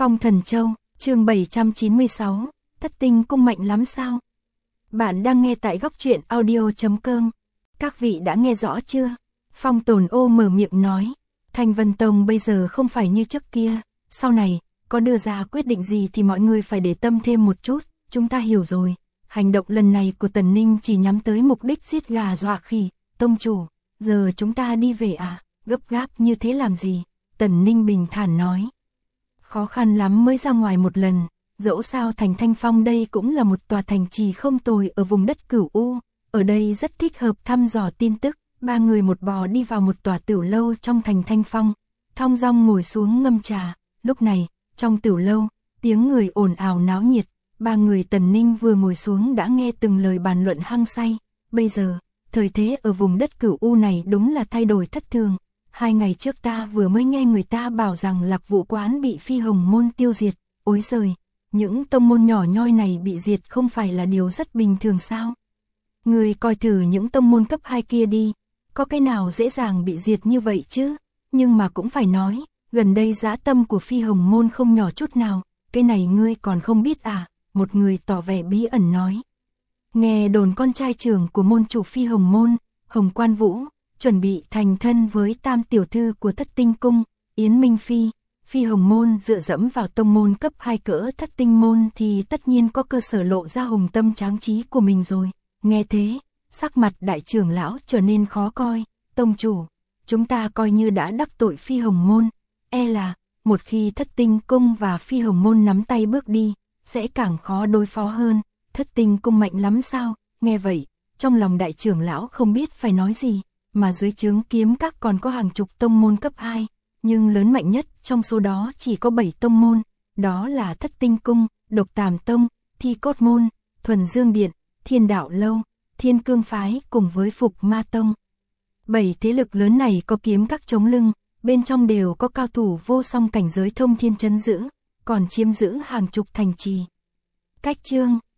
Phong Thần Châu, chương 796, Thất Tinh Cung mạnh lắm sao? Bạn đang nghe tại góc truyện audio.com. Các vị đã nghe rõ chưa? Phong Tồn Ô mở miệng nói, Thanh Vân Tông bây giờ không phải như trước kia, sau này, có đưa ra quyết định gì thì mọi người phải để tâm thêm một chút, chúng ta hiểu rồi. Hành động lần này của Tần Ninh chỉ nhắm tới mục đích giết gà dọa khỉ, tông chủ, giờ chúng ta đi về à, gấp gáp như thế làm gì? Tần Ninh bình thản nói. Khó khăn lắm mới ra ngoài một lần, dẫu sao thành Thanh Phong đây cũng là một tòa thành trì không tồi ở vùng đất Cửu U, ở đây rất thích hợp thăm dò tin tức. Ba người một bò đi vào một tòa tiểu lâu trong thành Thanh Phong, thong dong ngồi xuống ngâm trà. Lúc này, trong tiểu lâu, tiếng người ồn ào náo nhiệt, ba người Tần Ninh vừa ngồi xuống đã nghe từng lời bàn luận hăng say. Bây giờ, thời thế ở vùng đất Cửu U này đúng là thay đổi thất thường. 2 ngày trước ta vừa mới nghe người ta bảo rằng Lạc Vũ Quán bị Phi Hồng Môn tiêu diệt. Ối giời, những tông môn nhỏ nhoi này bị diệt không phải là điều rất bình thường sao? Người coi thử những tông môn cấp 2 kia đi, có cái nào dễ dàng bị diệt như vậy chứ? Nhưng mà cũng phải nói, gần đây dã tâm của Phi Hồng Môn không nhỏ chút nào, cái này ngươi còn không biết à? Một người tỏ vẻ bí ẩn nói. Nghe đồn con trai trưởng của môn chủ Phi Hồng Môn, Hồng Quan Vũ, chuẩn bị thành thân với tam tiểu thư của Thất Tinh Cung, Yến Minh Phi. Phi Hồng Môn dựa dẫm vào tông môn cấp 2 cỡ Thất Tinh Môn thì tất nhiên có cơ sở lộ ra hùng tâm tráng trí của mình rồi. Nghe thế, sắc mặt đại trưởng lão trở nên khó coi. Tông chủ, chúng ta coi như đã đắc tội Phi Hồng Môn, e là một khi Thất Tinh Cung và Phi Hồng Môn nắm tay bước đi, sẽ càng khó đối phó hơn. Thất Tinh Cung mạnh lắm sao? Nghe vậy, trong lòng đại trưởng lão không biết phải nói gì, mà dưới trướng Kiếm Các còn có hàng chục tông môn cấp 2, nhưng lớn mạnh nhất trong số đó chỉ có 7 tông môn, đó là Thất Tinh Cung, Độc Tàm Tông, Thi Cốt Môn, Thuần Dương Điện, Thiên Đạo Lâu, Thiên Cương Phái cùng với Phục Ma Tông. 7 thế lực lớn này có Kiếm Các chống lưng, bên trong đều có cao thủ vô song cảnh giới thông thiên trấn giữ, còn chiếm giữ hàng chục thành trì. Cách chương